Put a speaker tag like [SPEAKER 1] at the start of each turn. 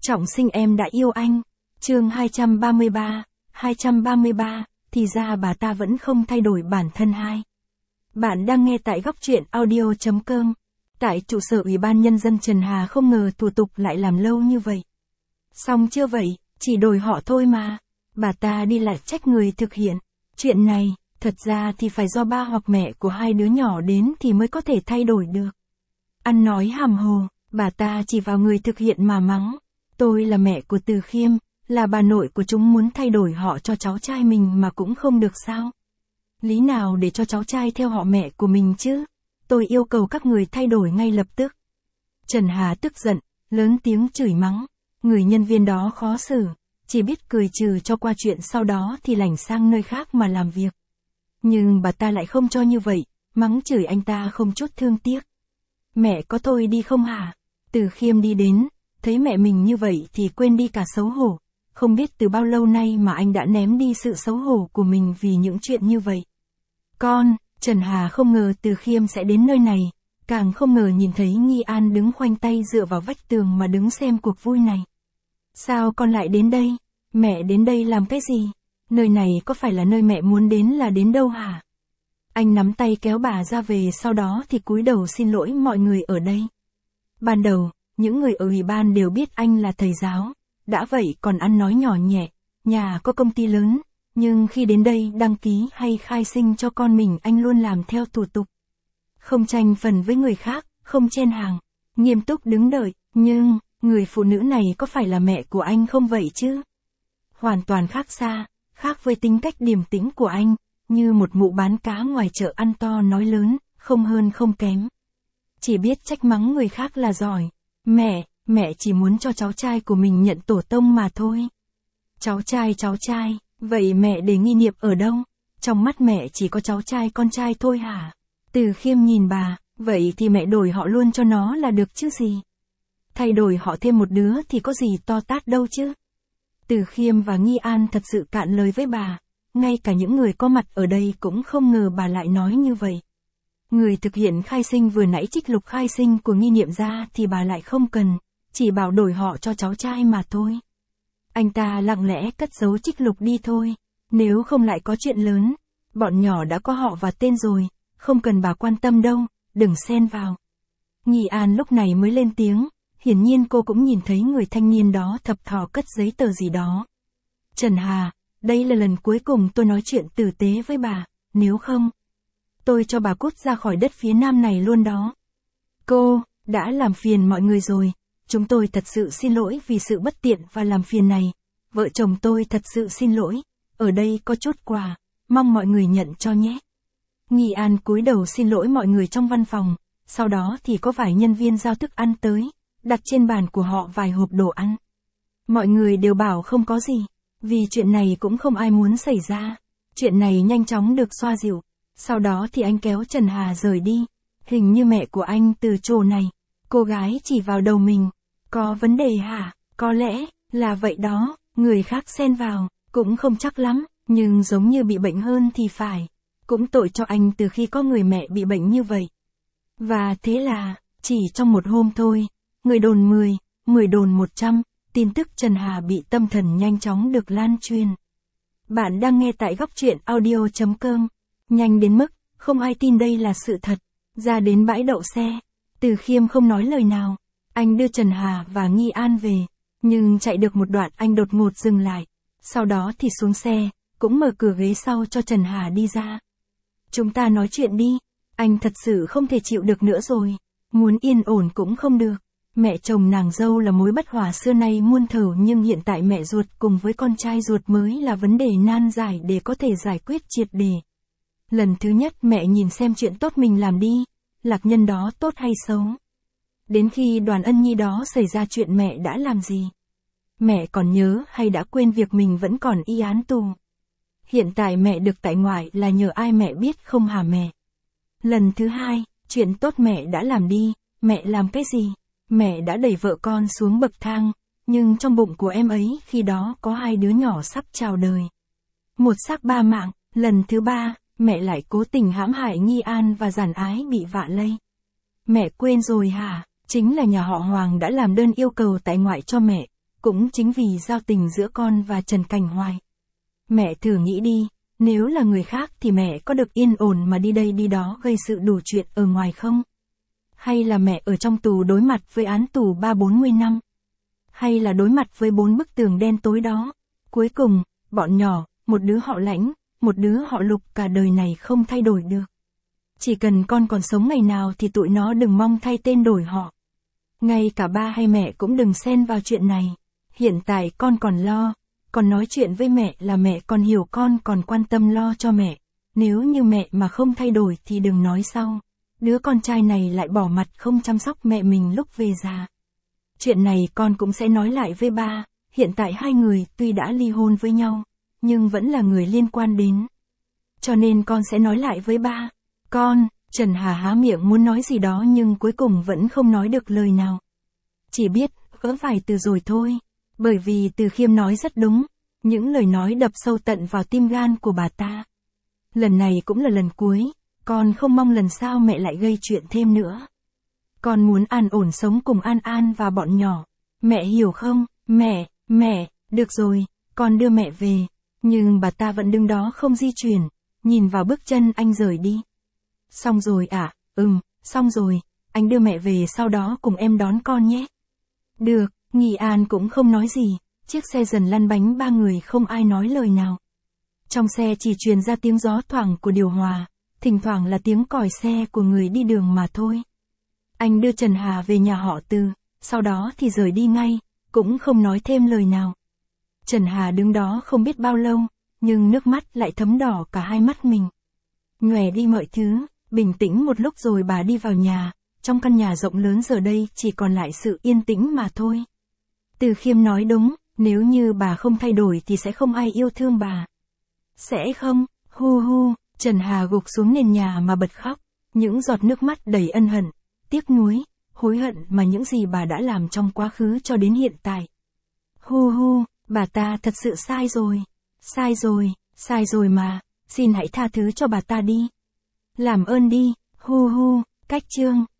[SPEAKER 1] Trọng sinh em đã yêu anh. Chương 233, thì ra bà ta vẫn không thay đổi bản thân hai. Bạn đang nghe tại góc truyện audio.com. Tại trụ sở Ủy ban Nhân dân Trần Hà không ngờ thủ tục lại làm lâu như vậy. Xong chưa vậy, chỉ đổi họ thôi mà. Bà ta đi lại trách người thực hiện. Chuyện này, thật ra thì phải do ba hoặc mẹ của hai đứa nhỏ đến thì mới có thể thay đổi được. Ăn nói hàm hồ, bà ta chỉ vào người thực hiện mà mắng. Tôi là mẹ của Từ Khiêm, là bà nội của chúng, muốn thay đổi họ cho cháu trai mình mà cũng không được sao? Lý nào để cho cháu trai theo họ mẹ của mình chứ? Tôi yêu cầu các người thay đổi ngay lập tức. Trần Hà tức giận, lớn tiếng chửi mắng. Người nhân viên đó khó xử, chỉ biết cười trừ cho qua chuyện, sau đó thì lảnh sang nơi khác mà làm việc. Nhưng bà ta lại không cho như vậy, mắng chửi anh ta không chút thương tiếc. Mẹ có thôi đi không hả? Từ Khiêm đi đến, thấy mẹ mình như vậy thì quên đi cả xấu hổ. Không biết từ bao lâu nay mà anh đã ném đi sự xấu hổ của mình vì những chuyện như vậy. Con, Trần Hà không ngờ Từ Khiêm sẽ đến nơi này, càng không ngờ nhìn thấy Nghi An đứng khoanh tay dựa vào vách tường mà đứng xem cuộc vui này. Sao con lại đến đây? Mẹ đến đây làm cái gì? Nơi này có phải là nơi mẹ muốn đến là đến đâu hả? Anh nắm tay kéo bà ra về, sau đó thì cúi đầu xin lỗi mọi người ở đây. Ban đầu, những người ở ủy ban đều biết anh là thầy giáo, đã vậy còn ăn nói nhỏ nhẹ, nhà có công ty lớn, nhưng khi đến đây đăng ký hay khai sinh cho con mình anh luôn làm theo thủ tục. Không tranh phần với người khác, không chen hàng, nghiêm túc đứng đợi, nhưng, người phụ nữ này có phải là mẹ của anh không vậy chứ? Hoàn toàn khác xa, khác với tính cách điềm tĩnh của anh, như một mụ bán cá ngoài chợ ăn to nói lớn, không hơn không kém. Chỉ biết trách mắng người khác là giỏi. Mẹ chỉ muốn cho cháu trai của mình nhận tổ tông mà thôi. Cháu trai, vậy mẹ để nghi niệm ở đâu? Trong mắt mẹ chỉ có cháu trai con trai thôi hả? Từ Khiêm nhìn bà, vậy thì mẹ đổi họ luôn cho nó là được chứ gì? Thay đổi họ thêm một đứa thì có gì to tát đâu chứ? Từ Khiêm và Nghi An thật sự cạn lời với bà, ngay cả những người có mặt ở đây cũng không ngờ bà lại nói như vậy. Người thực hiện khai sinh vừa nãy trích lục khai sinh của nghi niệm ra thì bà lại không cần, chỉ bảo đổi họ cho cháu trai mà thôi. Anh ta lặng lẽ cất giấu trích lục đi thôi, nếu không lại có chuyện lớn. Bọn nhỏ đã có họ và tên rồi, không cần bà quan tâm đâu, đừng xen vào. Nghi An lúc này mới lên tiếng, hiển nhiên cô cũng nhìn thấy người thanh niên đó thập thò cất giấy tờ gì đó. Trần Hà, đây là lần cuối cùng tôi nói chuyện tử tế với bà, nếu không, tôi cho bà cút ra khỏi đất phía nam này luôn đó. Cô, đã làm phiền mọi người rồi, chúng tôi thật sự xin lỗi vì sự bất tiện và làm phiền này. Vợ chồng tôi thật sự xin lỗi, ở đây có chút quà, mong mọi người nhận cho nhé. Nghi An cúi đầu xin lỗi mọi người trong văn phòng, sau đó thì có vài nhân viên giao thức ăn tới, đặt trên bàn của họ vài hộp đồ ăn. Mọi người đều bảo không có gì, vì chuyện này cũng không ai muốn xảy ra. Chuyện này nhanh chóng được xoa dịu. Sau đó thì anh kéo Trần Hà rời đi. Hình như mẹ của anh từ chỗ này. Cô gái chỉ vào đầu mình. Có vấn đề hả? Có lẽ là vậy đó. Người khác xen vào, cũng không chắc lắm, nhưng giống như bị bệnh hơn thì phải. Cũng tội cho anh từ khi có người mẹ bị bệnh như vậy. Và thế là, chỉ trong một hôm thôi, người đồn 10 đồn 100, tin tức Trần Hà bị tâm thần nhanh chóng được lan truyền. Bạn đang nghe tại góc truyện audio.com. Nhanh đến mức, không ai tin đây là sự thật. Ra đến bãi đậu xe, Từ Khiêm không nói lời nào. Anh đưa Trần Hà và Nghi An về, nhưng chạy được một đoạn anh đột ngột dừng lại. Sau đó thì xuống xe, cũng mở cửa ghế sau cho Trần Hà đi ra. Chúng ta nói chuyện đi, anh thật sự không thể chịu được nữa rồi. Muốn yên ổn cũng không được. Mẹ chồng nàng dâu là mối bất hòa xưa nay muôn thuở, nhưng hiện tại mẹ ruột cùng với con trai ruột mới là vấn đề nan giải để có thể giải quyết triệt để. Lần thứ nhất mẹ nhìn xem chuyện tốt mình làm đi, lạc nhân đó tốt hay xấu. Đến khi Đoàn Ân Nhi đó xảy ra chuyện mẹ đã làm gì? Mẹ còn nhớ hay đã quên việc mình vẫn còn y án tù? Hiện tại mẹ được tại ngoại là nhờ ai mẹ biết không hả mẹ? Lần thứ hai, chuyện tốt mẹ đã làm đi, mẹ làm cái gì? Mẹ đã đẩy vợ con xuống bậc thang, nhưng trong bụng của em ấy khi đó có 2 đứa nhỏ sắp chào đời. Một xác 3 mạng, lần thứ 3, mẹ lại cố tình hãm hại Nghi An và giản ái bị vạ lây. Mẹ quên rồi hả? Chính là nhà họ Hoàng đã làm đơn yêu cầu tại ngoại cho mẹ, cũng chính vì giao tình giữa con và Trần Cảnh Hoài. Mẹ thử nghĩ đi, nếu là người khác thì mẹ có được yên ổn mà đi đây đi đó gây sự đủ chuyện ở ngoài không? Hay là mẹ ở trong tù đối mặt với án tù 30-40 năm? Hay là đối mặt với 4 bức tường đen tối đó? Cuối cùng, bọn nhỏ, một đứa họ Lãnh, một đứa họ Lục cả đời này không thay đổi được. Chỉ cần con còn sống ngày nào thì tụi nó đừng mong thay tên đổi họ. Ngay cả ba hay mẹ cũng đừng xen vào chuyện này. Hiện tại con còn lo, còn nói chuyện với mẹ là mẹ còn hiểu con còn quan tâm lo cho mẹ. Nếu như mẹ mà không thay đổi thì đừng nói sau. Đứa con trai này lại bỏ mặt không chăm sóc mẹ mình lúc về già. Chuyện này con cũng sẽ nói lại với ba, hiện tại hai người tuy đã ly hôn với nhau, nhưng vẫn là người liên quan đến. Cho nên con sẽ nói lại với ba. Con, Trần Hà há miệng muốn nói gì đó nhưng cuối cùng vẫn không nói được lời nào. Chỉ biết, gỡ vài từ rồi thôi. Bởi vì Từ Khiêm nói rất đúng, những lời nói đập sâu tận vào tim gan của bà ta. Lần này cũng là lần cuối, con không mong lần sau mẹ lại gây chuyện thêm nữa. Con muốn an ổn sống cùng An An và bọn nhỏ. Mẹ hiểu không? Mẹ, được rồi, con đưa mẹ về. Nhưng bà ta vẫn đứng đó không di chuyển, nhìn vào bước chân anh rời đi. Xong rồi à? Xong rồi, anh đưa mẹ về sau đó cùng em đón con nhé. Được, Nghi An cũng không nói gì, chiếc xe dần lăn bánh ba người không ai nói lời nào. Trong xe chỉ truyền ra tiếng gió thoảng của điều hòa, thỉnh thoảng là tiếng còi xe của người đi đường mà thôi. Anh đưa Trần Hà về nhà họ Từ, sau đó thì rời đi ngay, cũng không nói thêm lời nào. Trần Hà đứng đó không biết bao lâu, nhưng nước mắt lại thấm đỏ cả hai mắt mình. Nhòe đi mọi thứ, bình tĩnh một lúc rồi bà đi vào nhà, trong căn nhà rộng lớn giờ đây chỉ còn lại sự yên tĩnh mà thôi. Từ Khiêm nói đúng, nếu như bà không thay đổi thì sẽ không ai yêu thương bà. Sẽ không, Trần Hà gục xuống nền nhà mà bật khóc, những giọt nước mắt đầy ân hận, tiếc nuối, hối hận mà những gì bà đã làm trong quá khứ cho đến hiện tại. Bà ta thật sự sai rồi mà, xin hãy tha thứ cho bà ta đi. Làm ơn đi, cách chương.